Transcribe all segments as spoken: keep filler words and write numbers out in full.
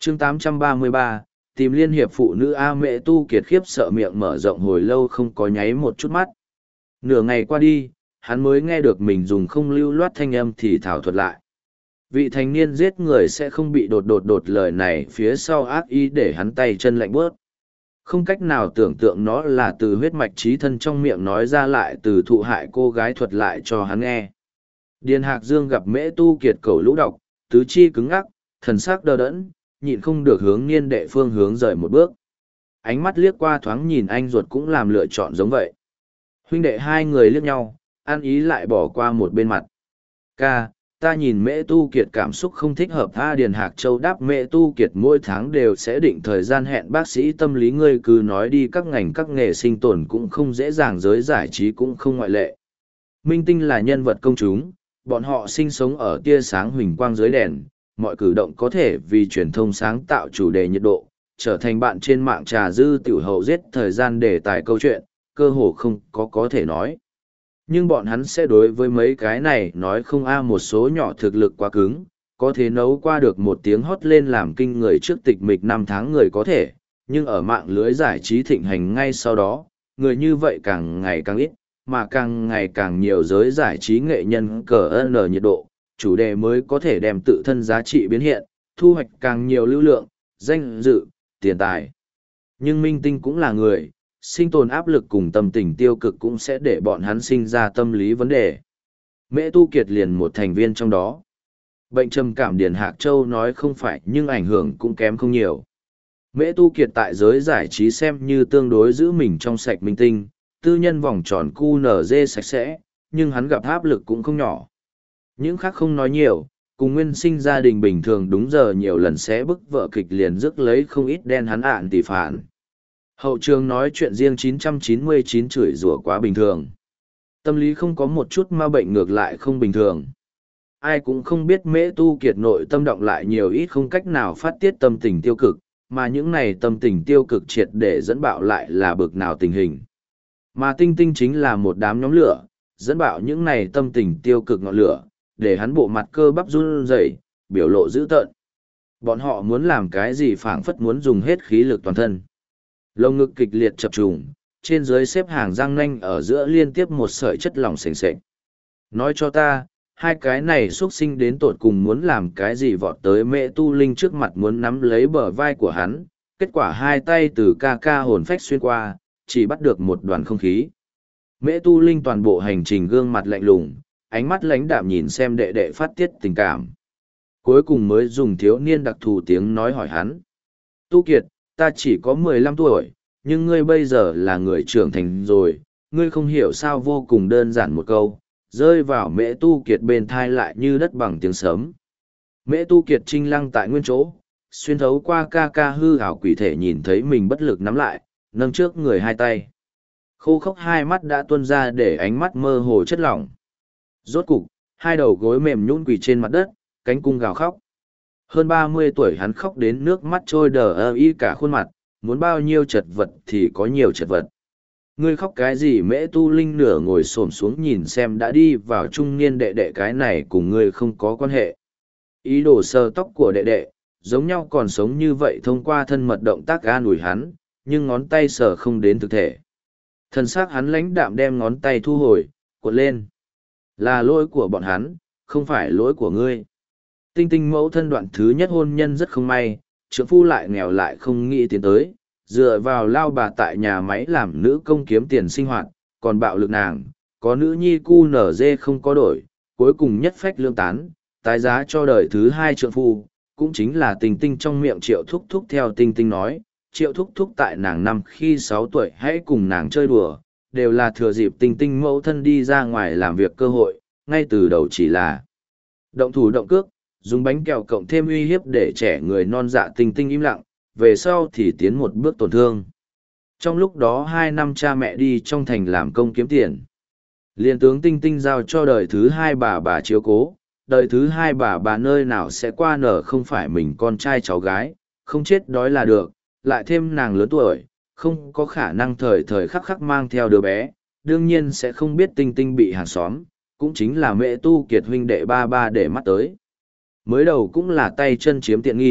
chương tám trăm ba mươi ba, tìm liên hiệp phụ nữ A Mẹ Tu Kiệt khiếp sợ miệng mở rộng hồi lâu không có nháy một chút mắt. Nửa ngày qua đi, hắn mới nghe được mình dùng không lưu loát thanh âm thì thảo thuật lại. Vị thanh niên giết người sẽ không bị đột đột đột lời này phía sau ác ý để hắn tay chân lạnh bớt. Không cách nào tưởng tượng nó là từ huyết mạch trí thân trong miệng nói ra lại từ thụ hại cô gái thuật lại cho hắn nghe. Điền Hạc Dương gặp Mễ Tu Kiệt cầu lũ độc, tứ chi cứng ngắc, thần sắc đờ đẫn, nhịn không được hướng niên đệ phương hướng rời một bước. Ánh mắt liếc qua thoáng nhìn anh ruột cũng làm lựa chọn giống vậy. Huynh đệ hai người liếc nhau, ăn ý lại bỏ qua một bên mặt. Ca, ta nhìn Mễ Tu Kiệt cảm xúc không thích hợp. A Điền Hạc Châu đáp Mễ Tu Kiệt mỗi tháng đều sẽ định thời gian hẹn bác sĩ tâm lý, ngươi cứ nói đi, các ngành các nghề sinh tồn cũng không dễ dàng, giới giải trí cũng không ngoại lệ. Minh tinh là nhân vật công chúng, bọn họ sinh sống ở tia sáng huỳnh quang dưới đèn, mọi cử động có thể vì truyền thông sáng tạo chủ đề nhiệt độ, trở thành bạn trên mạng trà dư tiểu hậu giết thời gian để tài câu chuyện, cơ hồ không có có thể nói. Nhưng bọn hắn sẽ đối với mấy cái này nói không. A một số nhỏ thực lực quá cứng, có thể nấu qua được một tiếng hót lên làm kinh người trước tịch mịch năm tháng người có thể, nhưng ở mạng lưới giải trí thịnh hành ngay sau đó, người như vậy càng ngày càng ít, mà càng ngày càng nhiều giới giải trí nghệ nhân cờ n nhiệt độ, chủ đề mới có thể đem tự thân giá trị biến hiện, thu hoạch càng nhiều lưu lượng, danh dự, tiền tài. Nhưng minh tinh cũng là người, sinh tồn áp lực cùng tâm tình tiêu cực cũng sẽ để bọn hắn sinh ra tâm lý vấn đề. Mễ Tu Kiệt liền một thành viên trong đó. Bệnh trầm cảm Điền Hạc Châu nói không phải nhưng ảnh hưởng cũng kém không nhiều. Mễ Tu Kiệt tại giới giải trí xem như tương đối giữ mình trong sạch minh tinh, tư nhân vòng tròn cu nở dê sạch sẽ, nhưng hắn gặp áp lực cũng không nhỏ. Những khác không nói nhiều, cùng nguyên sinh gia đình bình thường đúng giờ nhiều lần sẽ bức vợ kịch liền rước lấy không ít đen hắn ạn tỷ phản. Hậu trường nói chuyện riêng chín trăm chín mươi chín chửi rủa quá bình thường. Tâm lý không có một chút ma bệnh ngược lại không bình thường. Ai cũng không biết Mễ Tu Kiệt nội tâm động lại nhiều ít không cách nào phát tiết tâm tình tiêu cực, mà những này tâm tình tiêu cực triệt để dẫn bạo lại là bực nào tình hình. Mà Tinh Tinh chính là một đám nhóm lửa, dẫn bạo những này tâm tình tiêu cực ngọn lửa, để hắn bộ mặt cơ bắp run rẩy, biểu lộ dữ tợn. Bọn họ muốn làm cái gì phảng phất muốn dùng hết khí lực toàn thân. Lồng ngực kịch liệt chập trùng, trên dưới xếp hàng răng nanh ở giữa liên tiếp một sợi chất lỏng sền sệt. Nói cho ta, hai cái này xuất sinh đến tột cùng muốn làm cái gì, vọt tới Mễ Tu Linh trước mặt muốn nắm lấy bờ vai của hắn, kết quả hai tay từ ca ca hồn phách xuyên qua, chỉ bắt được một đoàn không khí. Mễ Tu Linh toàn bộ hành trình gương mặt lạnh lùng, ánh mắt lãnh đạm nhìn xem đệ đệ phát tiết tình cảm. Cuối cùng mới dùng thiếu niên đặc thù tiếng nói hỏi hắn. Tu Kiệt, ta chỉ có mười lăm tuổi, nhưng ngươi bây giờ là người trưởng thành rồi, ngươi không hiểu sao, vô cùng đơn giản một câu, rơi vào Mễ Tu Kiệt bên thai lại như đất bằng tiếng sấm. Mễ Tu Kiệt trinh lăng tại nguyên chỗ, xuyên thấu qua ca ca hư ảo quỷ thể nhìn thấy mình bất lực nắm lại, nâng trước người hai tay. Khô khốc hai mắt đã tuôn ra để ánh mắt mơ hồ chất lỏng. Rốt cục, hai đầu gối mềm nhũn quỳ trên mặt đất, cánh cung gào khóc. Hơn ba mươi tuổi hắn khóc đến nước mắt trôi đờ ơ y cả khuôn mặt, muốn bao nhiêu chật vật thì có nhiều chật vật. Ngươi khóc cái gì? Mễ Tu Linh nửa ngồi xổm xuống nhìn xem đã đi vào trung niên đệ đệ, cái này cùng ngươi không có quan hệ. Ý đồ sờ tóc của đệ đệ, giống nhau còn sống như vậy, thông qua thân mật động tác an ủi hắn, nhưng ngón tay sờ không đến thực thể. Thân xác hắn lãnh đạm đem ngón tay thu hồi, cuộn lên. Là lỗi của bọn hắn, không phải lỗi của ngươi. Tinh Tinh mẫu thân đoạn thứ nhất hôn nhân rất không may, trượng phu lại nghèo lại không nghĩ tiến tới, dựa vào lao bà tại nhà máy làm nữ công kiếm tiền sinh hoạt, còn bạo lực nàng, có nữ nhi cu nở dê không có đổi, cuối cùng nhất phách lương tán, tái giá cho đời thứ hai trượng phu, cũng chính là Tinh Tinh trong miệng Triệu Thúc Thúc. Theo Tinh Tinh nói, Triệu Thúc Thúc tại nàng năm khi sáu tuổi hãy cùng nàng chơi đùa, đều là thừa dịp Tinh Tinh mẫu thân đi ra ngoài làm việc cơ hội, ngay từ đầu chỉ là động thủ động cước, dùng bánh kẹo cộng thêm uy hiếp để trẻ người non dạ Tinh Tinh im lặng, về sau thì tiến một bước tổn thương. Trong lúc đó hai năm cha mẹ đi trong thành làm công kiếm tiền. Liên tướng Tinh Tinh giao cho đời thứ hai bà bà chiếu cố, đời thứ hai bà bà nơi nào sẽ qua nở không phải mình con trai cháu gái, không chết đói là được, lại thêm nàng lớn tuổi, không có khả năng thời thời khắc khắc mang theo đứa bé, đương nhiên sẽ không biết Tinh Tinh bị hàng xóm, cũng chính là Mễ Tu Kiệt huynh đệ ba ba để mắt tới. Mới đầu cũng là tay chân chiếm tiện nghi,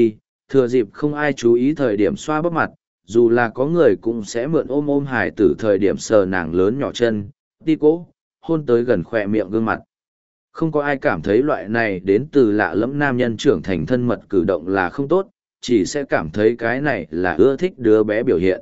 thừa dịp không ai chú ý thời điểm xoa bóp mặt, dù là có người cũng sẽ mượn ôm ôm hải tử thời điểm sờ nàng lớn nhỏ chân, đi cố, hôn tới gần khỏe miệng gương mặt. Không có ai cảm thấy loại này đến từ lạ lẫm nam nhân trưởng thành thân mật cử động là không tốt, chỉ sẽ cảm thấy cái này là ưa thích đứa bé biểu hiện.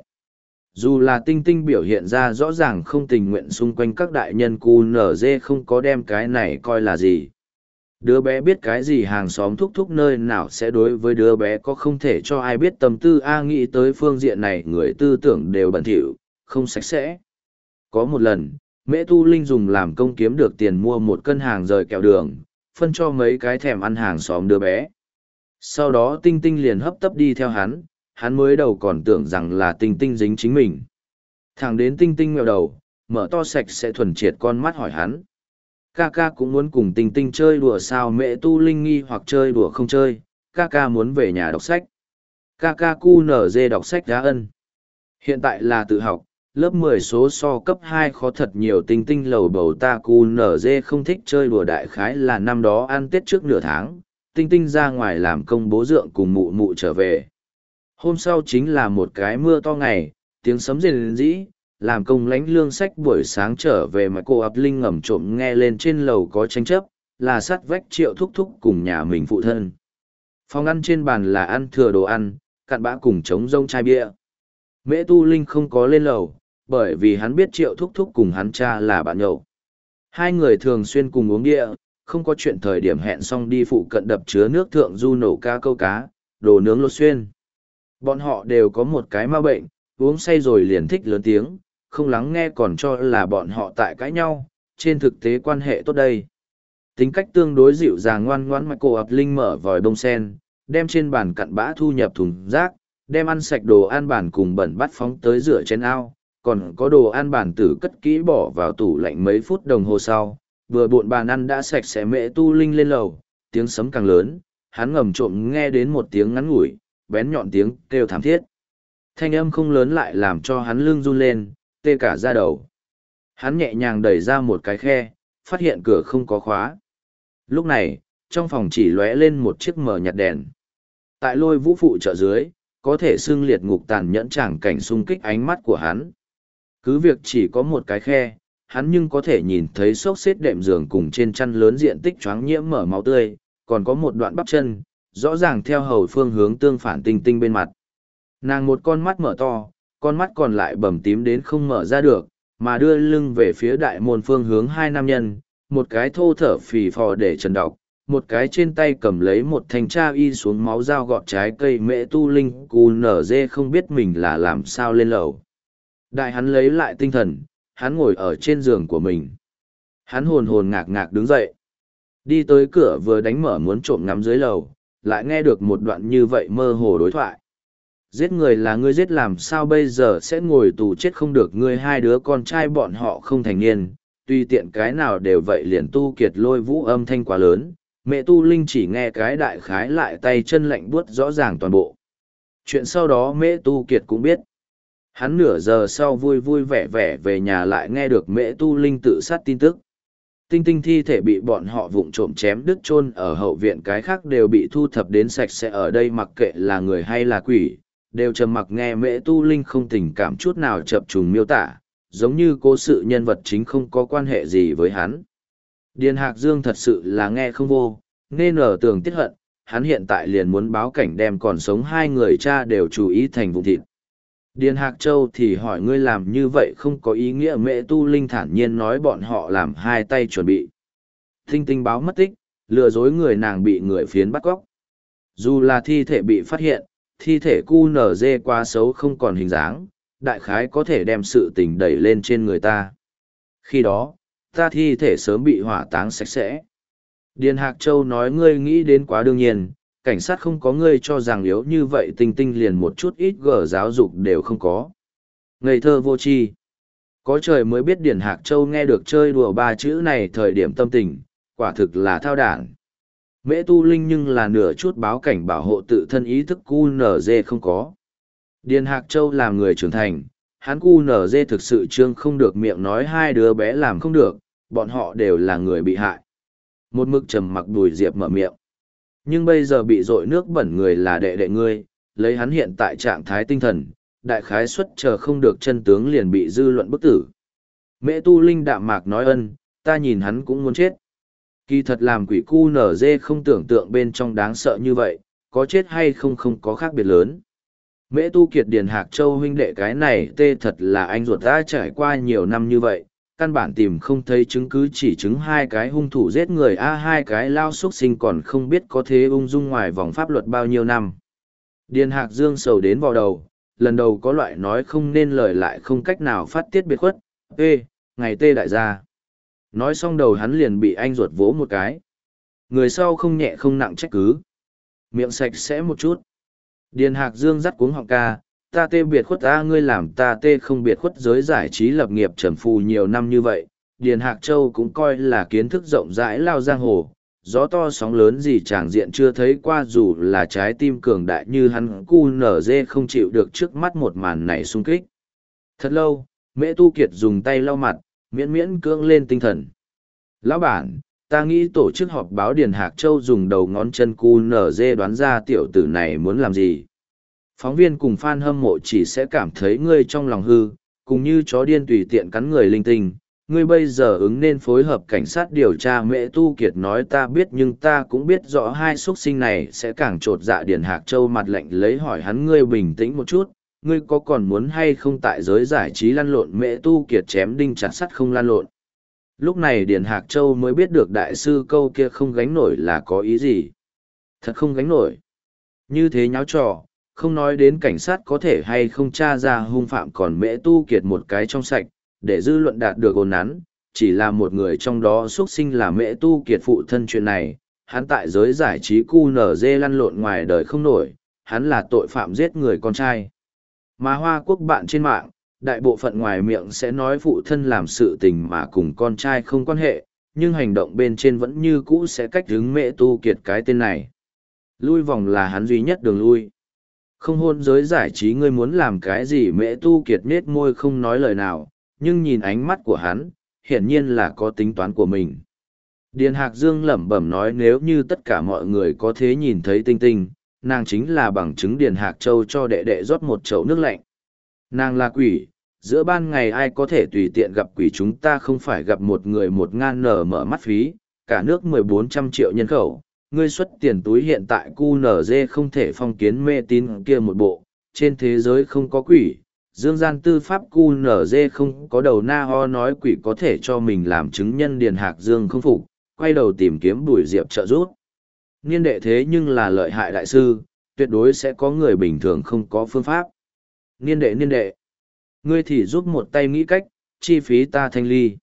Dù là Tinh Tinh biểu hiện ra rõ ràng không tình nguyện xung quanh các đại nhân cu nở dê không có đem cái này coi là gì. Đứa bé biết cái gì hàng xóm thúc thúc nơi nào sẽ đối với đứa bé có không thể cho ai biết tâm tư A nghĩ tới phương diện này người tư tưởng đều bẩn thỉu, không sạch sẽ. Có một lần, Mễ Tu Linh dùng làm công kiếm được tiền mua một cân hàng rời kẹo đường, phân cho mấy cái thèm ăn hàng xóm đứa bé. Sau đó Tinh Tinh liền hấp tấp đi theo hắn, hắn mới đầu còn tưởng rằng là Tinh Tinh dính chính mình. Thẳng đến Tinh Tinh nghèo đầu, mở to sạch sẽ thuần triệt con mắt hỏi hắn. Ca ca cũng muốn cùng Tinh Tinh chơi đùa sao? Mẹ Tu Linh nghi hoặc chơi đùa không chơi, ca ca muốn về nhà đọc sách. Ca ca cu nở dê đọc sách đá ân. Hiện tại là tự học, lớp mười số so cấp hai khó thật nhiều. Tinh Tinh lầu bầu ta cu nở dê không thích chơi đùa, đại khái là năm đó ăn Tết trước nửa tháng, Tinh Tinh ra ngoài làm công bố dượng cùng mụ mụ trở về. Hôm sau chính là một cái mưa to ngày, tiếng sấm rền rĩ, làm công lãnh lương sách buổi sáng trở về mà cô ập linh ngầm trộm nghe lên trên lầu có tranh chấp, là sắt vách Triệu thúc thúc cùng nhà mình phụ thân. Phòng ăn trên bàn là ăn thừa đồ ăn, cặn bã cùng trống rông chai bia. Mễ Tu Linh không có lên lầu, bởi vì hắn biết Triệu thúc thúc cùng hắn cha là bạn nhậu. Hai người thường xuyên cùng uống bia, không có chuyện thời điểm hẹn xong đi phụ cận đập chứa nước thượng du nổ ca câu cá, đồ nướng lột xuyên. Bọn họ đều có một cái ma bệnh, uống say rồi liền thích lớn tiếng, không lắng nghe còn cho là bọn họ tại cãi nhau, trên thực tế quan hệ tốt đây. Tính cách tương đối dịu dàng ngoan ngoãn mà cô ập linh mở vòi bông sen, đem trên bàn cặn bã thu nhập thùng rác, đem ăn sạch đồ ăn bàn cùng bẩn bắt phóng tới rửa chén ao, còn có đồ ăn bàn tử cất kỹ bỏ vào tủ lạnh mấy phút đồng hồ sau, vừa bộn bàn ăn đã sạch sẽ. Mẹ Tu Linh lên lầu, tiếng sấm càng lớn, hắn ngầm trộm nghe đến một tiếng ngắn ngủi, bén nhọn tiếng kêu thảm thiết. Thanh âm không lớn lại làm cho hắn lưng run lên, tê cả da đầu. Hắn nhẹ nhàng đẩy ra một cái khe, phát hiện cửa không có khóa. Lúc này, trong phòng chỉ lóe lên một chiếc mờ nhạt đèn. Tại Lôi Vũ phụ trợ dưới, có thể xưng liệt ngục tàn nhẫn tràng cảnh xung kích ánh mắt của hắn. Cứ việc chỉ có một cái khe, hắn nhưng có thể nhìn thấy xốc xếp đệm giường cùng trên chăn lớn diện tích choáng nhiễm mở máu tươi, còn có một đoạn bắp chân, rõ ràng theo hầu phương hướng tương phản Tinh Tinh bên mặt. Nàng một con mắt mở to, con mắt còn lại bầm tím đến không mở ra được, mà đưa lưng về phía đại môn phương hướng hai nam nhân, một cái thô thở phì phò để trần đọc, một cái trên tay cầm lấy một thanh tra y xuống máu dao gọt trái cây. Mẹ Tu Linh cù nở dê không biết mình là làm sao lên lầu. Đại hắn lấy lại tinh thần, hắn ngồi ở trên giường của mình. Hắn hồn hồn ngạc ngạc đứng dậy. Đi tới cửa vừa đánh mở muốn trộm ngắm dưới lầu, lại nghe được một đoạn như vậy mơ hồ đối thoại. Giết người là ngươi giết, làm sao bây giờ sẽ ngồi tù chết không được? Ngươi hai đứa con trai bọn họ không thành niên, tuy tiện cái nào đều vậy. Liền Tu Kiệt Lôi Vũ âm thanh quá lớn, Mẹ Tu Linh chỉ nghe cái đại khái lại tay chân lạnh buốt rõ ràng toàn bộ. Chuyện sau đó Mẹ Tu Kiệt cũng biết. Hắn nửa giờ sau vui vui vẻ vẻ về nhà lại nghe được Mẹ Tu Linh tự sát tin tức. Tinh Tinh thi thể bị bọn họ vụng trộm chém đứt chôn ở hậu viện, cái khác đều bị thu thập đến sạch sẽ. Ở đây mặc kệ là người hay là quỷ, đều trầm mặc nghe Mẹ Tu Linh không tình cảm chút nào chập trùng miêu tả, giống như cố sự nhân vật chính không có quan hệ gì với hắn. Điền Hạc Dương thật sự là nghe không vô, nên ở tường tiết hận, hắn hiện tại liền muốn báo cảnh đem còn sống hai người cha đều chú ý thành vụ thịt. Điền Hạc Châu thì hỏi ngươi làm như vậy không có ý nghĩa. Mẹ Tu Linh thản nhiên nói bọn họ làm hai tay chuẩn bị. Tinh Tinh báo mất tích, lừa dối người nàng bị người phiến bắt cóc. Dù là thi thể bị phát hiện, thi thể cu nở dê quá xấu không còn hình dáng, đại khái có thể đem sự tình đẩy lên trên người ta. Khi đó, ta thi thể sớm bị hỏa táng sạch sẽ. Điền Hạc Châu nói ngươi nghĩ đến quá đương nhiên, cảnh sát không có ngươi cho rằng yếu như vậy. Tinh Tinh liền một chút ít gở giáo dục đều không có. Ngây thơ vô tri. Có trời mới biết Điền Hạc Châu nghe được chơi đùa ba chữ này thời điểm tâm tình, quả thực là thao đản. Mễ Tu Linh nhưng là nửa chút báo cảnh bảo hộ tự thân ý thức cu nở dê không có. Điền Hạc Châu làm người trưởng thành, hắn cu nở dê thực sự trương không được miệng nói hai đứa bé làm không được, bọn họ đều là người bị hại. Một mực trầm mặc Bùi Diệp mở miệng. Nhưng bây giờ bị dội nước bẩn người là đệ đệ ngươi, lấy hắn hiện tại trạng thái tinh thần, đại khái suất chờ không được chân tướng liền bị dư luận bức tử. Mẹ tu linh đạm mạc nói ân, ta nhìn hắn cũng muốn chết. Kỳ thật làm quỷ cu nở dê không tưởng tượng bên trong đáng sợ như vậy, có chết hay không không có khác biệt lớn. Mễ tu kiệt Điền Hạc Châu huynh đệ cái này tê thật là anh ruột ta trải qua nhiều năm như vậy, căn bản tìm không thấy chứng cứ chỉ chứng hai cái hung thủ giết người a hai cái lao xuất sinh còn không biết có thế ung dung ngoài vòng pháp luật bao nhiêu năm. Điền Hạc Dương sầu đến vào đầu, lần đầu có loại nói không nên lời lại không cách nào phát tiết biệt khuất, ê, ngày tê đại gia. Nói xong đầu hắn liền bị anh ruột vỗ một cái. Người sau không nhẹ không nặng trách cứ. Miệng sạch sẽ một chút. Điền Hạc Dương dắt cuống họng ca, ta tê biệt khuất ta ngươi làm ta tê không biệt khuất giới giải trí lập nghiệp trầm phù nhiều năm như vậy. Điền Hạc Châu cũng coi là kiến thức rộng rãi lao giang hồ, gió to sóng lớn gì tràng diện chưa thấy qua dù là trái tim cường đại như hắn cu nở dê không chịu được trước mắt một màn này sung kích. Thật lâu, Mễ Tu Kiệt dùng tay lau mặt, miễn miễn cưỡng lên tinh thần. Lão bản, ta nghĩ tổ chức họp báo Điền Hạc Châu dùng đầu ngón chân cu nở dê đoán ra tiểu tử này muốn làm gì. Phóng viên cùng fan hâm mộ chỉ sẽ cảm thấy ngươi trong lòng hư, cùng như chó điên tùy tiện cắn người linh tinh. Ngươi bây giờ ứng nên phối hợp cảnh sát điều tra. Mẹ Tu Kiệt nói ta biết nhưng ta cũng biết rõ hai xuất sinh này sẽ càng trột dạ. Điền Hạc Châu mặt lạnh lấy hỏi hắn ngươi bình tĩnh một chút, ngươi có còn muốn hay không tại giới giải trí lăn lộn. Mẹ Tu Kiệt chém đinh chặt sắt không lăn lộn. Lúc này Điền Hạc Châu mới biết được đại sư câu kia không gánh nổi là có ý gì. Thật không gánh nổi. Như thế nháo trò, không nói đến cảnh sát có thể hay không tra ra hung phạm còn Mễ Tu Kiệt một cái trong sạch, để dư luận đạt được ổn nắn, chỉ là một người trong đó xuất sinh là Mễ Tu Kiệt phụ thân chuyện này, hắn tại giới giải trí cu nở dê lăn lộn ngoài đời không nổi, hắn là tội phạm giết người con trai. Mà Hoa Quốc bạn trên mạng, đại bộ phận ngoài miệng sẽ nói phụ thân làm sự tình mà cùng con trai không quan hệ, nhưng hành động bên trên vẫn như cũ sẽ cách hướng Mễ Tu Kiệt cái tên này. Lui vòng là hắn duy nhất đường lui. Không hôn giới giải trí ngươi muốn làm cái gì. Mễ Tu Kiệt nết môi không nói lời nào, nhưng nhìn ánh mắt của hắn, hiển nhiên là có tính toán của mình. Điền Hạc Dương lẩm bẩm nói nếu như tất cả mọi người có thế nhìn thấy tinh tinh, nàng chính là bằng chứng. Điền Hạc Châu cho đệ đệ rót một chậu nước lạnh. Nàng là quỷ, giữa ban ngày ai có thể tùy tiện gặp quỷ chúng ta không phải gặp một người một ngàn nở mở mắt phí, cả nước mười bốn trăm triệu nhân khẩu. Ngươi xuất tiền túi hiện tại cu nở dê không thể phong kiến mê tín kia một bộ, trên thế giới không có quỷ, dương gian tư pháp cu nở dê không có đầu na ho nói quỷ có thể cho mình làm chứng nhân. Điền Hạc Dương không phục, quay đầu tìm kiếm Bùi Diệp trợ giúp. Niên đệ thế nhưng là lợi hại đại sư, tuyệt đối sẽ có người bình thường không có phương pháp. Niên đệ niên đệ, ngươi thì giúp một tay nghĩ cách, chi phí ta thanh ly.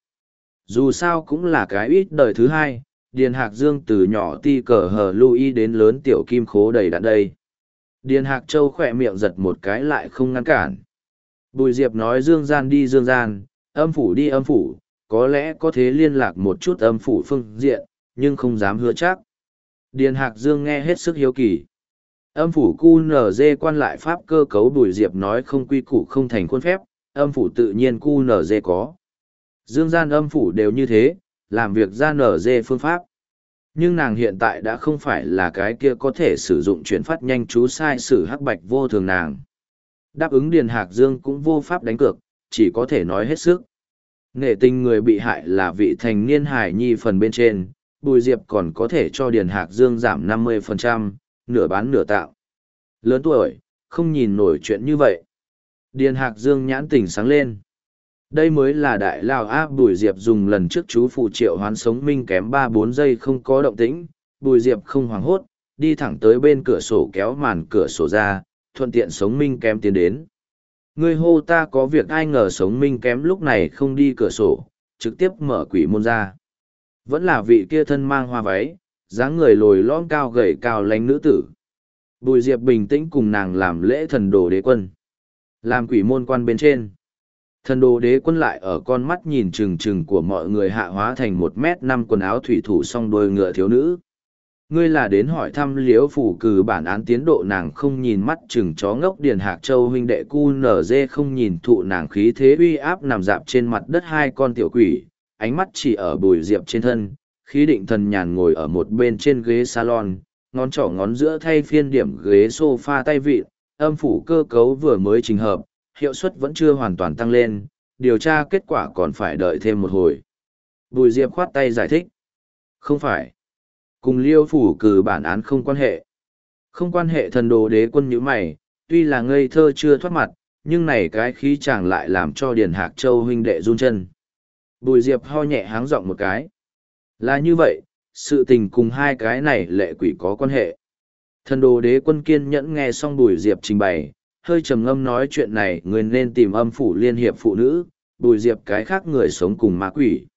Dù sao cũng là cái ít đời thứ hai. Điền Hạc Dương từ nhỏ ti cờ hờ Louis đến lớn tiểu kim khố đầy đặn đây. Điền Hạc Châu khỏe miệng giật một cái lại không ngăn cản. Bùi Diệp nói dương gian đi dương gian, âm phủ đi âm phủ, có lẽ có thể liên lạc một chút âm phủ phương diện, nhưng không dám hứa chắc. Điền Hạc Dương nghe hết sức hiếu kỳ. Âm phủ cu nở dê quan lại pháp cơ cấu. Bùi Diệp nói không quy củ không thành khuôn phép, âm phủ tự nhiên cu nở dê có. Dương gian âm phủ đều như thế, làm việc ra nở dê phương pháp. Nhưng nàng hiện tại đã không phải là cái kia có thể sử dụng chuyển phát nhanh chú sai sử hắc bạch vô thường nàng. Đáp ứng Điền Hạc Dương cũng vô pháp đánh cược, chỉ có thể nói hết sức. Nghệ tình người bị hại là vị thành niên hải nhi phần bên trên, Bùi Diệp còn có thể cho Điền Hạc Dương giảm năm mươi phần trăm, nửa bán nửa tạo. Lớn tuổi, không nhìn nổi chuyện như vậy. Điền Hạc Dương nhãn tỉnh sáng lên. Đây mới là đại lao áp. Bùi Diệp dùng lần trước chú phụ triệu hoán sống minh kém ba bốn giây không có động tĩnh, Bùi Diệp không hoảng hốt, đi thẳng tới bên cửa sổ kéo màn cửa sổ ra, thuận tiện sống minh kém tiến đến. Ngươi hô ta có việc ai ngờ sống minh kém lúc này không đi cửa sổ, trực tiếp mở quỷ môn ra. Vẫn là vị kia thân mang hoa váy, dáng người lồi lõm cao gầy cao lánh nữ tử. Bùi Diệp bình tĩnh cùng nàng làm lễ thần đồ đế quân. Làm quỷ môn quan bên trên. Thần đồ đế quân lại ở con mắt nhìn trừng trừng của mọi người hạ hóa thành một mét năm quần áo thủy thủ song đôi ngựa thiếu nữ. Ngươi là đến hỏi thăm liễu phủ cử bản án tiến độ. Nàng không nhìn mắt chừng chó ngốc. Điền Hạc Châu huynh đệ cu nở dê không nhìn thụ nàng khí thế uy áp nằm dạp trên mặt đất hai con tiểu quỷ, ánh mắt chỉ ở Bùi Diệp trên thân, khí định thần nhàn ngồi ở một bên trên ghế salon, ngón trỏ ngón giữa thay phiên điểm ghế sofa tay vịn, âm phủ cơ cấu vừa mới trình hợp, hiệu suất vẫn chưa hoàn toàn tăng lên, điều tra kết quả còn phải đợi thêm một hồi. Bùi Diệp khoát tay giải thích. Không phải. Cùng liêu phủ cử bản án không quan hệ. Không quan hệ. Thần đồ đế quân như mày, tuy là ngây thơ chưa thoát mặt, nhưng này cái khí chàng lại làm cho Điền Hạc Châu huynh đệ run chân. Bùi Diệp ho nhẹ háng giọng một cái. Là như vậy, sự tình cùng hai cái này lệ quỷ có quan hệ. Thần đồ đế quân kiên nhẫn nghe xong Bùi Diệp trình bày, hơi trầm ngâm nói chuyện này người nên tìm âm phủ liên hiệp phụ nữ, Bùi Diệp cái khác người sống cùng ma quỷ.